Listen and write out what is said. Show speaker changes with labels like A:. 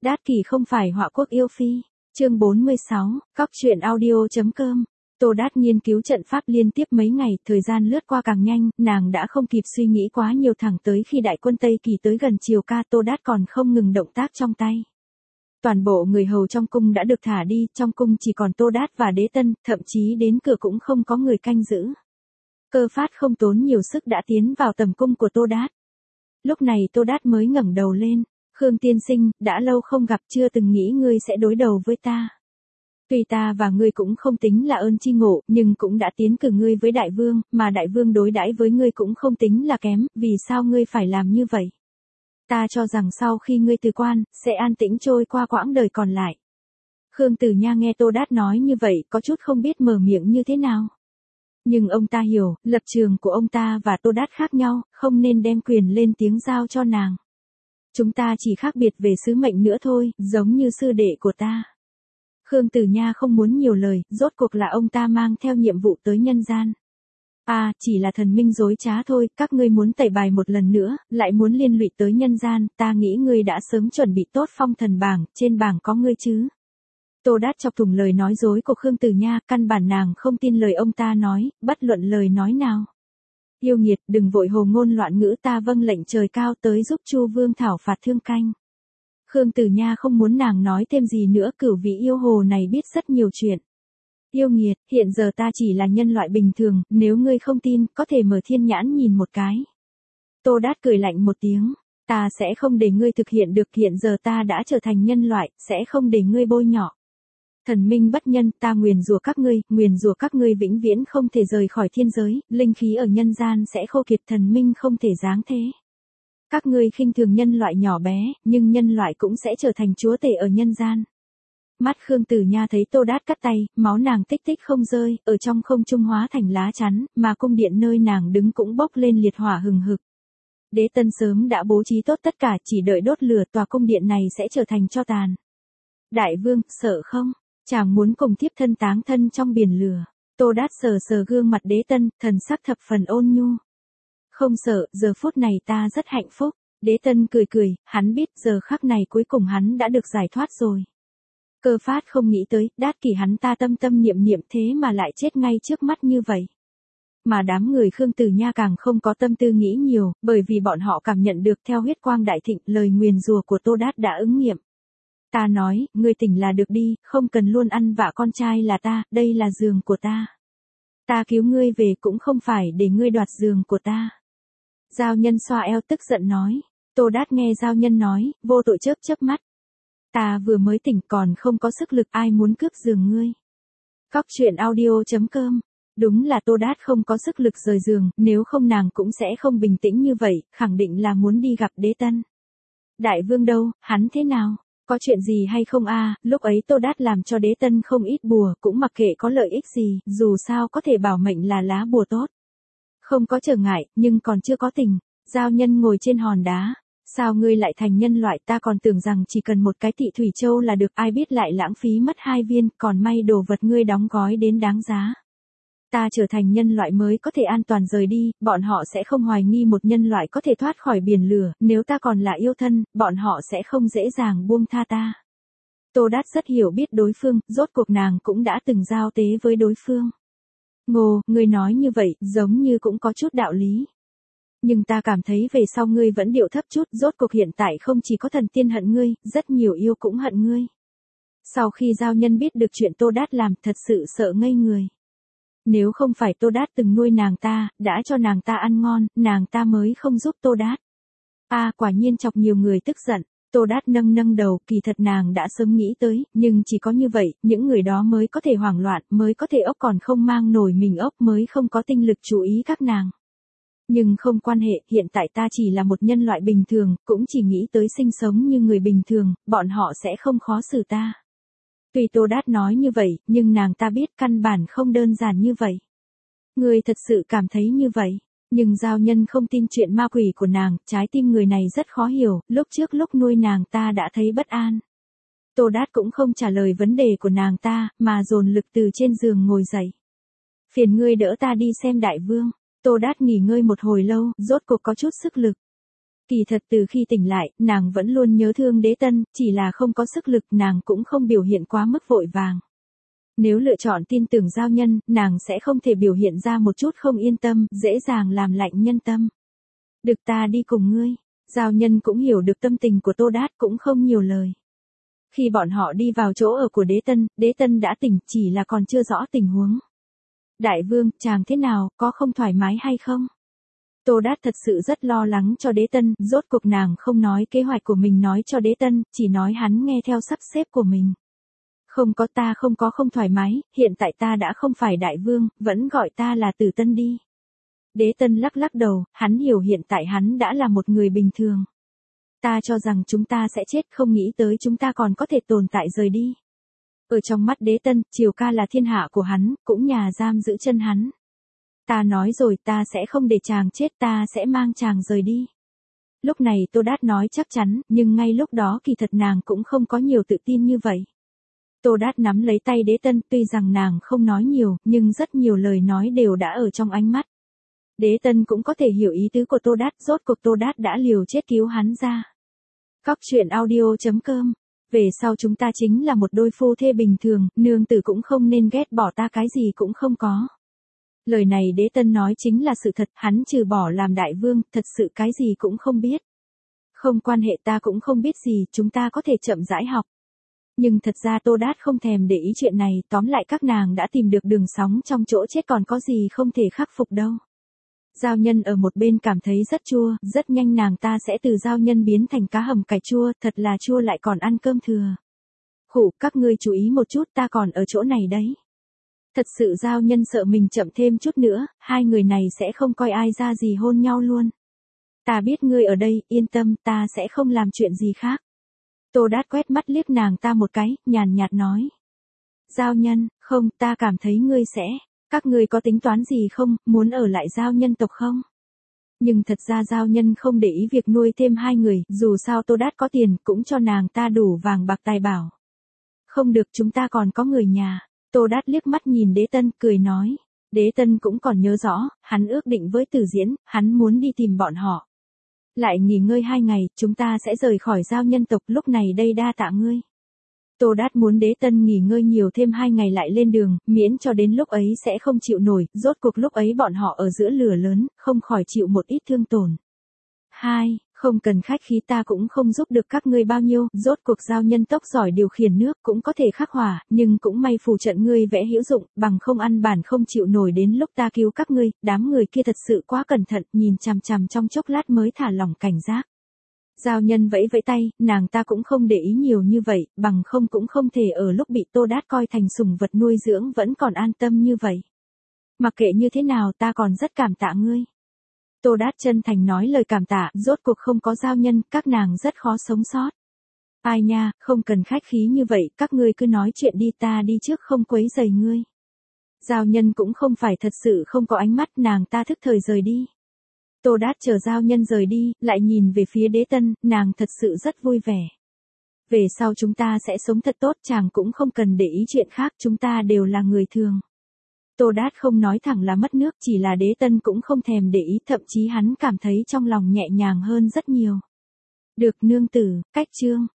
A: Đát Kỷ không phải họa quốc yêu phi. Chương 46, Cóc truyện audio.com. Tô Đát nghiên cứu trận pháp liên tiếp mấy ngày, thời gian lướt qua càng nhanh, nàng đã không kịp suy nghĩ quá nhiều, thẳng tới khi đại quân Tây Kỳ tới gần chiều ca, Tô Đát còn không ngừng động tác trong tay. Toàn bộ người hầu trong cung đã được thả đi, trong cung chỉ còn Tô Đát và Đế Tân, thậm chí đến cửa cũng không có người canh giữ. Cơ Phát không tốn nhiều sức đã tiến vào tầm cung của Tô Đát. Lúc này Tô Đát mới ngẩng đầu lên. Khương tiên sinh, đã lâu không gặp, chưa từng nghĩ ngươi sẽ đối đầu với ta. Tuy ta và ngươi cũng không tính là ơn chi ngộ, nhưng cũng đã tiến cử ngươi với đại vương, mà đại vương đối đãi với ngươi cũng không tính là kém, vì sao ngươi phải làm như vậy? Ta cho rằng sau khi ngươi từ quan, sẽ an tĩnh trôi qua quãng đời còn lại. Khương Tử Nha nghe Tô Đát nói như vậy, có chút không biết mở miệng như thế nào. Nhưng ông ta hiểu, lập trường của ông ta và Tô Đát khác nhau, không nên đem quyền lên tiếng giao cho nàng. Chúng ta chỉ khác biệt về sứ mệnh nữa thôi, giống như sư đệ của ta. Khương Tử Nha không muốn nhiều lời, rốt cuộc là ông ta mang theo nhiệm vụ tới nhân gian. Chỉ là thần minh dối trá thôi, các ngươi muốn tẩy bài một lần nữa, lại muốn liên lụy tới nhân gian, ta nghĩ ngươi đã sớm chuẩn bị tốt phong thần bảng, trên bảng có ngươi chứ. Tô Đát chọc thủng lời nói dối của Khương Tử Nha, căn bản nàng không tin lời ông ta nói, bất luận lời nói nào. Yêu nghiệt, đừng vội hồ ngôn loạn ngữ, ta vâng lệnh trời cao tới giúp Chu Vương thảo phạt Thương Canh. Khương Tử Nha không muốn nàng nói thêm gì nữa, cửu vị yêu hồ này biết rất nhiều chuyện. Yêu nghiệt, hiện giờ ta chỉ là nhân loại bình thường, nếu ngươi không tin, có thể mở thiên nhãn nhìn một cái. Tô Đát cười lạnh một tiếng, ta sẽ không để ngươi thực hiện được, hiện giờ ta đã trở thành nhân loại, sẽ không để ngươi bôi nhọ. Thần minh bất nhân, ta nguyền rủa các ngươi vĩnh viễn không thể rời khỏi thiên giới, linh khí ở nhân gian sẽ khô kiệt, thần minh không thể giáng thế. Các ngươi khinh thường nhân loại nhỏ bé, nhưng nhân loại cũng sẽ trở thành chúa tể ở nhân gian. Mắt Khương Tử Nha thấy Tô Đát cắt tay, máu nàng tích tích không rơi, ở trong không trung hóa thành lá chắn, mà cung điện nơi nàng đứng cũng bốc lên liệt hỏa hừng hực. Đế Tân sớm đã bố trí tốt tất cả, chỉ đợi đốt lửa, tòa cung điện này sẽ trở thành tro tàn. Đại vương, sợ không? Chàng muốn cùng thiếp thân táng thân trong biển lửa. Tô Đát sờ sờ gương mặt Đế Tân, thần sắc thập phần ôn nhu. Không sợ, giờ phút này ta rất hạnh phúc. Đế Tân cười cười, hắn biết giờ khắc này cuối cùng hắn đã được giải thoát rồi. Cơ Phát không nghĩ tới, Đát Kỷ hắn ta tâm tâm niệm niệm thế mà lại chết ngay trước mắt như vậy. Mà đám người Khương Tử Nha càng không có tâm tư nghĩ nhiều, bởi vì bọn họ cảm nhận được theo huyết quang đại thịnh, lời nguyền rủa của Tô Đát đã ứng nghiệm. Ta nói, ngươi tỉnh là được đi, không cần luôn ăn vạ con trai là ta, đây là giường của ta. Ta cứu ngươi về cũng không phải để ngươi đoạt giường của ta. Giao Nhân xoa eo tức giận nói. Tô Đát nghe Giao Nhân nói, vô tội chớp chớp mắt. Ta vừa mới tỉnh còn không có sức lực, ai muốn cướp giường ngươi. Cóc truyện audio.com. Đúng là Tô Đát không có sức lực rời giường, nếu không nàng cũng sẽ không bình tĩnh như vậy, khẳng định là muốn đi gặp Đế Tân. Đại vương đâu, hắn thế nào? Có chuyện gì hay không lúc ấy Tô Đát làm cho Đế Tân không ít bùa, cũng mặc kệ có lợi ích gì, dù sao có thể bảo mệnh là lá bùa tốt. Không có trở ngại, nhưng còn chưa có tình. Giao Nhân ngồi trên hòn đá. Sao ngươi lại thành nhân loại, ta còn tưởng rằng chỉ cần một cái Tị Thủy Châu là được, ai biết lại lãng phí mất 2 viên, còn may đồ vật ngươi đóng gói đến đáng giá. Ta trở thành nhân loại mới có thể an toàn rời đi, bọn họ sẽ không hoài nghi một nhân loại có thể thoát khỏi biển lửa, nếu ta còn là yêu thân, bọn họ sẽ không dễ dàng buông tha ta. Tô Đát rất hiểu biết đối phương, rốt cuộc nàng cũng đã từng giao tế với đối phương. Ngô, ngươi nói như vậy, giống như cũng có chút đạo lý. Nhưng ta cảm thấy về sau ngươi vẫn điệu thấp chút, rốt cuộc hiện tại không chỉ có thần tiên hận ngươi, rất nhiều yêu cũng hận ngươi. Sau khi Giao Nhân biết được chuyện Tô Đát làm, thật sự sợ ngây người. Nếu không phải Tô Đát từng nuôi nàng ta, đã cho nàng ta ăn ngon, nàng ta mới không giúp Tô Đát. Quả nhiên chọc nhiều người tức giận. Tô Đát nâng đầu, kỳ thật nàng đã sớm nghĩ tới, nhưng chỉ có như vậy, những người đó mới có thể hoảng loạn, mới có thể ốc còn không mang nổi mình ốc, mới không có tinh lực chú ý các nàng. Nhưng không quan hệ, hiện tại ta chỉ là một nhân loại bình thường, cũng chỉ nghĩ tới sinh sống như người bình thường, bọn họ sẽ không khó xử ta. Tuy Tô Đát nói như vậy, nhưng nàng ta biết căn bản không đơn giản như vậy. Người thật sự cảm thấy như vậy, nhưng Giao Nhân không tin chuyện ma quỷ của nàng, trái tim người này rất khó hiểu, lúc trước lúc nuôi nàng ta đã thấy bất an. Tô Đát cũng không trả lời vấn đề của nàng ta, mà dồn lực từ trên giường ngồi dậy. Phiền ngươi đỡ ta đi xem đại vương. Tô Đát nghỉ ngơi một hồi lâu, rốt cuộc có chút sức lực. Kỳ thật từ khi tỉnh lại, nàng vẫn luôn nhớ thương Đế Tân, chỉ là không có sức lực, nàng cũng không biểu hiện quá mức vội vàng. Nếu lựa chọn tin tưởng giao nhân, nàng sẽ không thể biểu hiện ra một chút không yên tâm, dễ dàng làm lạnh nhân tâm. Được, ta đi cùng ngươi. Giao nhân cũng hiểu được tâm tình của Tô Đát, cũng không nhiều lời. Khi bọn họ đi vào chỗ ở của Đế Tân đã tỉnh, chỉ là còn chưa rõ tình huống. Đại vương, chàng thế nào, có không thoải mái hay không? Tô Đát thật sự rất lo lắng cho Đế Tân, rốt cuộc nàng không nói kế hoạch của mình nói cho Đế Tân, chỉ nói hắn nghe theo sắp xếp của mình. Không có, ta không có không thoải mái, hiện tại ta đã không phải đại vương, vẫn gọi ta là Tử Tân đi. Đế Tân lắc lắc đầu, hắn hiểu hiện tại hắn đã là một người bình thường. Ta cho rằng chúng ta sẽ chết, không nghĩ tới chúng ta còn có thể tồn tại rời đi. Ở trong mắt Đế Tân, Triều Ca là thiên hạ của hắn, cũng nhà giam giữ chân hắn. Ta nói rồi, ta sẽ không để chàng chết, ta sẽ mang chàng rời đi. Lúc này Tô Đát nói chắc chắn, nhưng ngay lúc đó kỳ thật nàng cũng không có nhiều tự tin như vậy. Tô Đát nắm lấy tay Đế Tân, tuy rằng nàng không nói nhiều, nhưng rất nhiều lời nói đều đã ở trong ánh mắt. Đế Tân cũng có thể hiểu ý tứ của Tô Đát, rốt cuộc Tô Đát đã liều chết cứu hắn ra. Cóc truyện audio.com. Về sau chúng ta chính là một đôi phu thê bình thường, nương tử cũng không nên ghét bỏ ta, cái gì cũng không có. Lời này Đế Tân nói chính là sự thật, hắn trừ bỏ làm đại vương, thật sự cái gì cũng không biết. Không quan hệ, ta cũng không biết gì, chúng ta có thể chậm rãi học. Nhưng thật ra Tô Đát không thèm để ý chuyện này, tóm lại các nàng đã tìm được đường sóng trong chỗ chết, còn có gì không thể khắc phục đâu. Giao nhân ở một bên cảm thấy rất chua, rất nhanh nàng ta sẽ từ giao nhân biến thành cá hầm cải chua, thật là chua lại còn ăn cơm thừa. Khụ, các ngươi chú ý một chút, ta còn ở chỗ này đấy. Thật sự giao nhân sợ mình chậm thêm chút nữa, hai người này sẽ không coi ai ra gì hôn nhau luôn. Ta biết ngươi ở đây, yên tâm, ta sẽ không làm chuyện gì khác. Tô Đát quét mắt liếc nàng ta một cái, nhàn nhạt nói. Giao nhân, không, ta cảm thấy ngươi sẽ. Các ngươi có tính toán gì không, muốn ở lại giao nhân tộc không? Nhưng thật ra giao nhân không để ý việc nuôi thêm hai người, dù sao Tô Đát có tiền, cũng cho nàng ta đủ vàng bạc tài bảo. Không được, chúng ta còn có người nhà. Tô Đát liếc mắt nhìn Đế Tân, cười nói. Đế Tân cũng còn nhớ rõ, hắn ước định với Tử Diễn, hắn muốn đi tìm bọn họ. Lại nghỉ ngơi 2 ngày, chúng ta sẽ rời khỏi giao nhân tộc, lúc này đây đa tạ ngươi. Tô Đát muốn Đế Tân nghỉ ngơi nhiều thêm 2 ngày lại lên đường, miễn cho đến lúc ấy sẽ không chịu nổi, rốt cuộc lúc ấy bọn họ ở giữa lửa lớn, không khỏi chịu một ít thương tổn. 2. Không cần khách khí, ta cũng không giúp được các ngươi bao nhiêu, rốt cuộc giao nhân tốc giỏi điều khiển nước, cũng có thể khắc hỏa, nhưng cũng may phù trận ngươi vẽ hữu dụng, bằng không ăn bản không chịu nổi, đến lúc ta cứu các ngươi, đám người kia thật sự quá cẩn thận, nhìn chằm chằm trong chốc lát mới thả lỏng cảnh giác. Giao nhân vẫy vẫy tay, nàng ta cũng không để ý nhiều như vậy, bằng không cũng không thể ở lúc bị Tô Đát coi thành sủng vật nuôi dưỡng vẫn còn an tâm như vậy. Mặc kệ như thế nào, ta còn rất cảm tạ ngươi. Tô Đát chân thành nói lời cảm tạ, rốt cuộc không có giao nhân, các nàng rất khó sống sót. Ai nha, không cần khách khí như vậy, các ngươi cứ nói chuyện đi, ta đi trước không quấy rầy ngươi. Giao nhân cũng không phải thật sự không có ánh mắt, nàng ta thức thời rời đi. Tô Đát chờ giao nhân rời đi, lại nhìn về phía Đế Tân, nàng thật sự rất vui vẻ. Về sau chúng ta sẽ sống thật tốt, chàng cũng không cần để ý chuyện khác, chúng ta đều là người thường. Tô Đát không nói thẳng là mất nước, chỉ là Đế Tân cũng không thèm để ý, thậm chí hắn cảm thấy trong lòng nhẹ nhàng hơn rất nhiều. Được nương tử, cách chương.